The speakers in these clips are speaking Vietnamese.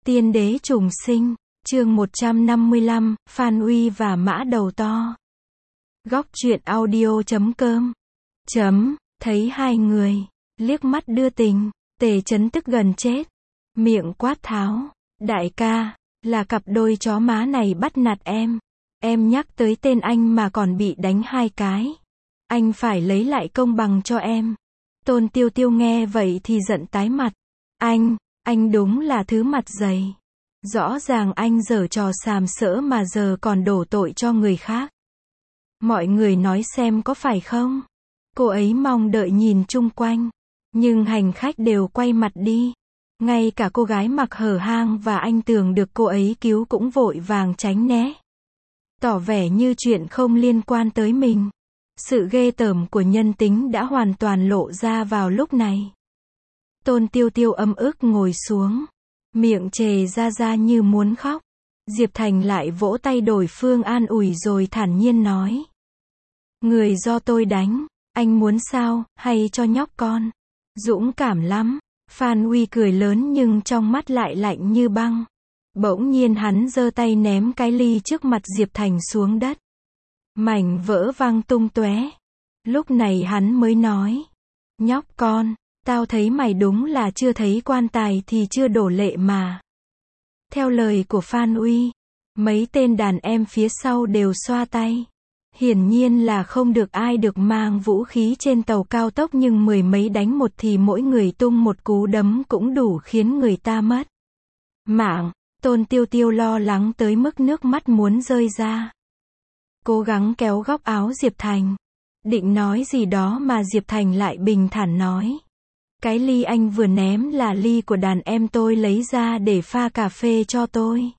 Tiên đế trùng sinh, chương 155, Phan Uy và mã đầu to. Góc truyện audio.com. Thấy hai người, liếc mắt đưa tình, Tề Chấn tức gần chết. Miệng quát tháo, đại ca, là cặp đôi chó má này bắt nạt em. Em nhắc tới tên anh mà còn bị đánh hai cái. Anh phải lấy lại công bằng cho em. Tôn Tiêu Tiêu nghe vậy thì giận tái mặt. Anh đúng là thứ mặt dày. Rõ ràng anh giở trò sàm sỡ mà giờ còn đổ tội cho người khác. Mọi người nói xem có phải không? Cô ấy mong đợi nhìn chung quanh. Nhưng hành khách đều quay mặt đi. Ngay cả cô gái mặc hở hang và anh tưởng được cô ấy cứu cũng vội vàng tránh né. Tỏ vẻ như chuyện không liên quan tới mình. Sự ghê tởm của nhân tính đã hoàn toàn lộ ra vào lúc này. Tôn Tiêu Tiêu ấm ức ngồi xuống. Miệng trề ra như muốn khóc. Diệp Thành lại vỗ tay đổi phương an ủi rồi thản nhiên nói. Người do tôi đánh, anh muốn sao, hay cho nhóc con? Dũng cảm lắm. Phan Uy cười lớn nhưng trong mắt lại lạnh như băng. Bỗng nhiên hắn giơ tay ném cái ly trước mặt Diệp Thành xuống đất. Mảnh vỡ văng tung tóe. Lúc này hắn mới nói. Nhóc con, tao thấy mày đúng là chưa thấy quan tài thì chưa đổ lệ mà. Theo lời của Phan Uy, mấy tên đàn em phía sau đều xoa tay. Hiển nhiên là không được ai được mang vũ khí trên tàu cao tốc, nhưng mười mấy đánh một thì mỗi người tung một cú đấm cũng đủ khiến người ta mất mạng. Tôn Tiêu Tiêu lo lắng tới mức nước mắt muốn rơi ra. Cố gắng kéo góc áo Diệp Thành. Định nói gì đó mà Diệp Thành lại bình thản nói. Cái ly anh vừa ném là ly của đàn em tôi lấy ra để pha cà phê cho tôi.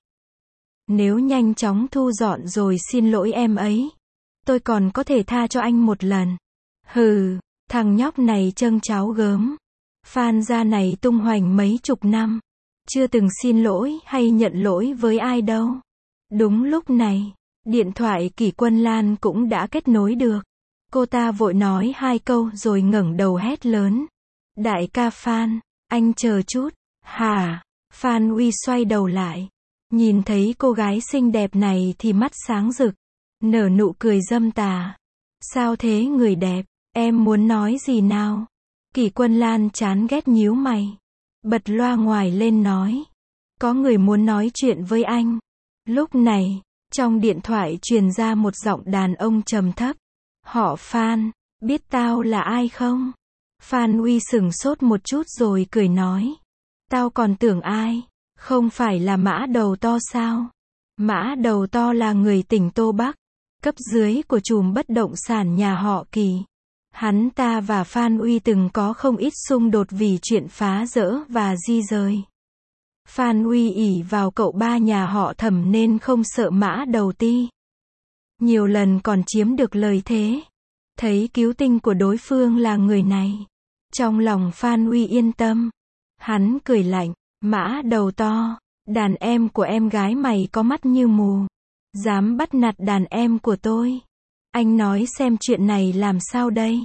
Nếu nhanh chóng thu dọn rồi xin lỗi em ấy, tôi còn có thể tha cho anh một lần. Hừ, thằng nhóc này trâng cháo gớm. Phan gia này tung hoành mấy chục năm. Chưa từng xin lỗi hay nhận lỗi với ai đâu. Đúng lúc này, điện thoại Kỷ Quân Lan cũng đã kết nối được. Cô ta vội nói hai câu rồi ngẩng đầu hét lớn. Đại ca Phan, anh chờ chút. Hả? Phan Uy xoay đầu lại. Nhìn thấy cô gái xinh đẹp này thì mắt sáng rực. Nở nụ cười dâm tà. Sao thế người đẹp? Em muốn nói gì nào? Kỷ Quân Lan chán ghét nhíu mày. Bật loa ngoài lên nói. Có người muốn nói chuyện với anh. Lúc này, trong điện thoại truyền ra một giọng đàn ông trầm thấp. Họ Phan, biết tao là ai không? Phan Uy sửng sốt một chút rồi cười nói. Tao còn tưởng ai? Không phải là mã đầu to sao? Mã đầu to là người tỉnh Tô Bắc, cấp dưới của trùm bất động sản nhà họ Kỳ. Hắn ta và Phan Uy từng có không ít xung đột vì chuyện phá rỡ và di rời. Phan Uy ỷ vào cậu ba nhà họ Thẩm nên không sợ mã đầu ti. Nhiều lần còn chiếm được lời thế. Thấy cứu tinh của đối phương là người này. Trong lòng Phan Uy yên tâm. Hắn cười lạnh. Mã đầu to, đàn em của em gái mày có mắt như mù. Dám bắt nạt đàn em của tôi. Anh nói xem chuyện này làm sao đây?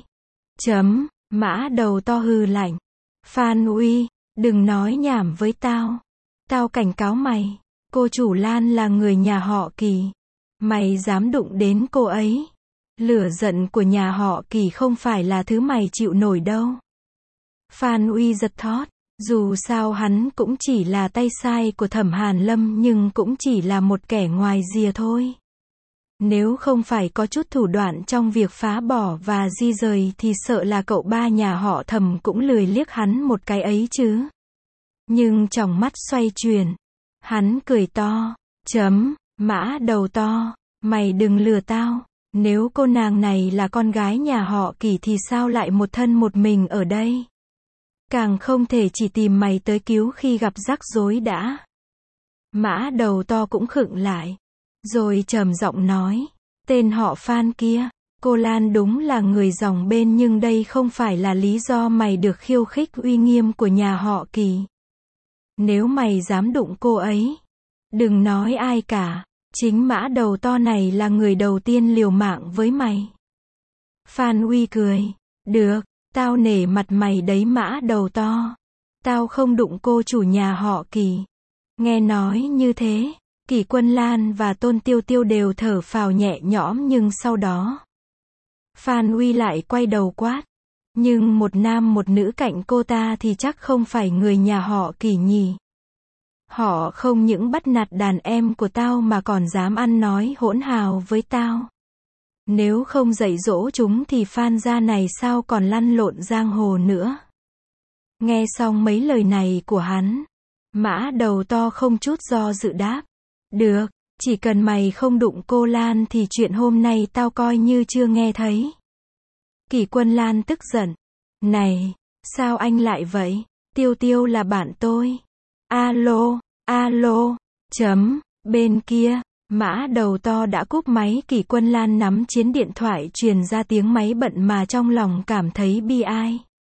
Mã đầu to hừ lạnh. Phan Uy, đừng nói nhảm với tao. Tao cảnh cáo mày, cô chủ Lan là người nhà họ Kỳ. Mày dám đụng đến cô ấy. Lửa giận của nhà họ Kỳ không phải là thứ mày chịu nổi đâu. Phan Uy giật thót. Dù sao hắn cũng chỉ là tay sai của Thẩm Hàn Lâm nhưng cũng chỉ là một kẻ ngoài rìa thôi. Nếu không phải có chút thủ đoạn trong việc phá bỏ và di rời thì sợ là cậu ba nhà họ Thẩm cũng lười liếc hắn một cái ấy chứ. Nhưng trong mắt xoay chuyển. Hắn cười to. Mã đầu to, mày đừng lừa tao. Nếu cô nàng này là con gái nhà họ Kỳ thì sao lại một thân một mình ở đây? Càng không thể chỉ tìm mày tới cứu khi gặp rắc rối đã. Mã đầu to cũng khựng lại. Rồi trầm giọng nói. Tên họ Phan kia, cô Lan đúng là người dòng bên nhưng đây không phải là lý do mày được khiêu khích uy nghiêm của nhà họ Kỳ. Nếu mày dám đụng cô ấy, đừng nói ai cả. Chính mã đầu to này là người đầu tiên liều mạng với mày. Phan Uy cười. Được. Tao nể mặt mày đấy mã đầu to. Tao không đụng cô chủ nhà họ Kỳ. Nghe nói như thế, Kỷ Quân Lan và Tôn Tiêu Tiêu đều thở phào nhẹ nhõm nhưng sau đó, Phan Uy lại quay đầu quát. Nhưng một nam một nữ cạnh cô ta thì chắc không phải người nhà họ Kỷ nhỉ. Họ không những bắt nạt đàn em của tao mà còn dám ăn nói hỗn hào với tao. Nếu không dạy dỗ chúng thì Phan gia này sao còn lăn lộn giang hồ nữa. Nghe xong mấy lời này của hắn, Mã Đầu To không chút do dự đáp. Được, chỉ cần mày không đụng cô Lan thì chuyện hôm nay tao coi như chưa nghe thấy. Kỷ Quân Lan tức giận. Này, sao anh lại vậy? Tiêu Tiêu là bạn tôi. Alo, alo, bên kia, Mã Đầu To đã cúp máy. Kỷ Quân Lan nắm chiếc điện thoại truyền ra tiếng máy bận mà trong lòng cảm thấy bi ai.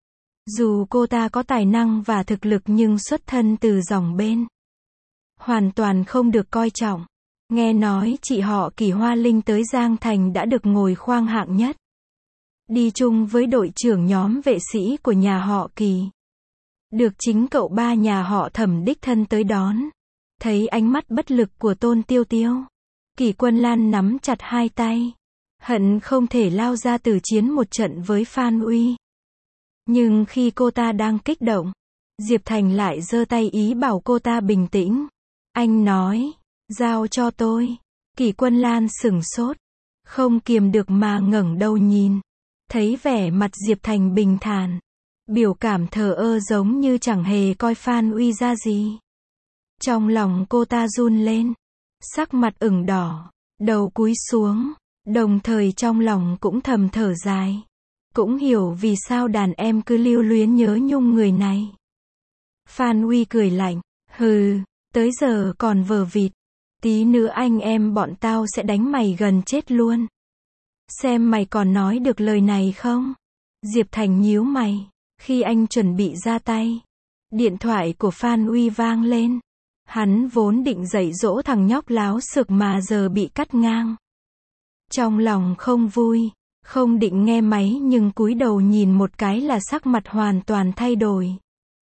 Dù cô ta có tài năng và thực lực nhưng xuất thân từ dòng bên, hoàn toàn không được coi trọng. Nghe nói chị họ Kỷ Hoa Linh tới Giang Thành đã được ngồi khoang hạng nhất. Đi chung với đội trưởng nhóm vệ sĩ của nhà họ Kỷ. Được chính cậu ba nhà họ Thẩm đích thân tới đón. Thấy ánh mắt bất lực của Tôn Tiêu Tiêu, Kỷ Quân Lan nắm chặt hai tay. Hận không thể lao ra tử chiến một trận với Phan Uy. Nhưng khi cô ta đang kích động, Diệp Thành lại giơ tay ý bảo cô ta bình tĩnh. Anh nói, giao cho tôi. Kỷ Quân Lan sửng sốt, không kiềm được mà ngẩng đầu nhìn. Thấy vẻ mặt Diệp Thành bình thản, biểu cảm thờ ơ giống như chẳng hề coi Phan Uy ra gì. Trong lòng cô ta run lên, sắc mặt ửng đỏ, đầu cúi xuống, đồng thời trong lòng cũng thầm thở dài. Cũng hiểu vì sao đàn em cứ lưu luyến nhớ nhung người này. Phan Uy cười lạnh, hừ, tới giờ còn vờ vịt. Tí nữa anh em bọn tao sẽ đánh mày gần chết luôn. Xem mày còn nói được lời này không? Diệp Thành nhíu mày. Khi anh chuẩn bị ra tay, điện thoại của Phan Uy vang lên. Hắn vốn định dạy dỗ thằng nhóc láo xược mà giờ bị cắt ngang. Trong lòng không vui, không định nghe máy nhưng cúi đầu nhìn một cái là sắc mặt hoàn toàn thay đổi.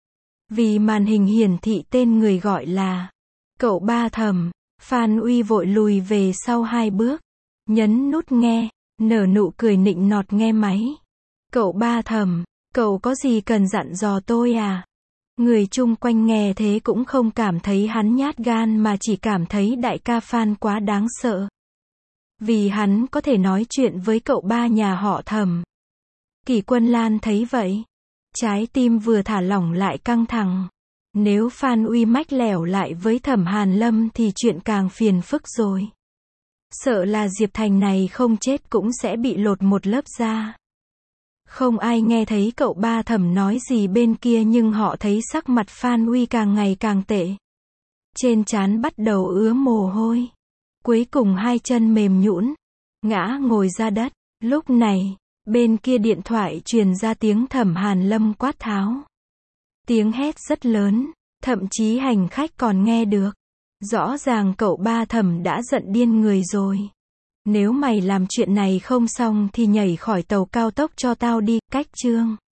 Vì màn hình hiển thị tên người gọi là cậu ba Thẩm, Phan Uy vội lùi về sau 2 bước, nhấn nút nghe, nở nụ cười nịnh nọt nghe máy. Cậu ba Thẩm, cậu có gì cần dặn dò tôi à? Người chung quanh nghe thế cũng không cảm thấy hắn nhát gan mà chỉ cảm thấy đại ca Phan quá đáng sợ. Vì hắn có thể nói chuyện với cậu ba nhà họ Thẩm. Kỷ Quân Lan thấy vậy, trái tim vừa thả lỏng lại căng thẳng. Nếu Phan Uy mách lẻo lại với Thẩm Hàn Lâm thì chuyện càng phiền phức rồi. Sợ là Diệp Thành này không chết cũng sẽ bị lột một lớp da. Không ai nghe thấy cậu ba Thẩm nói gì bên kia nhưng họ thấy sắc mặt Phan Uy càng ngày càng tệ. Trên trán bắt đầu ứa mồ hôi. Cuối cùng 2 chân mềm nhũn, ngã ngồi ra đất. Lúc này, bên kia điện thoại truyền ra tiếng Thẩm Hàn Lâm quát tháo. Tiếng hét rất lớn, thậm chí hành khách còn nghe được. Rõ ràng cậu ba Thẩm đã giận điên người rồi. Nếu mày làm chuyện này không xong thì nhảy khỏi tàu cao tốc cho tao đi, cách chương.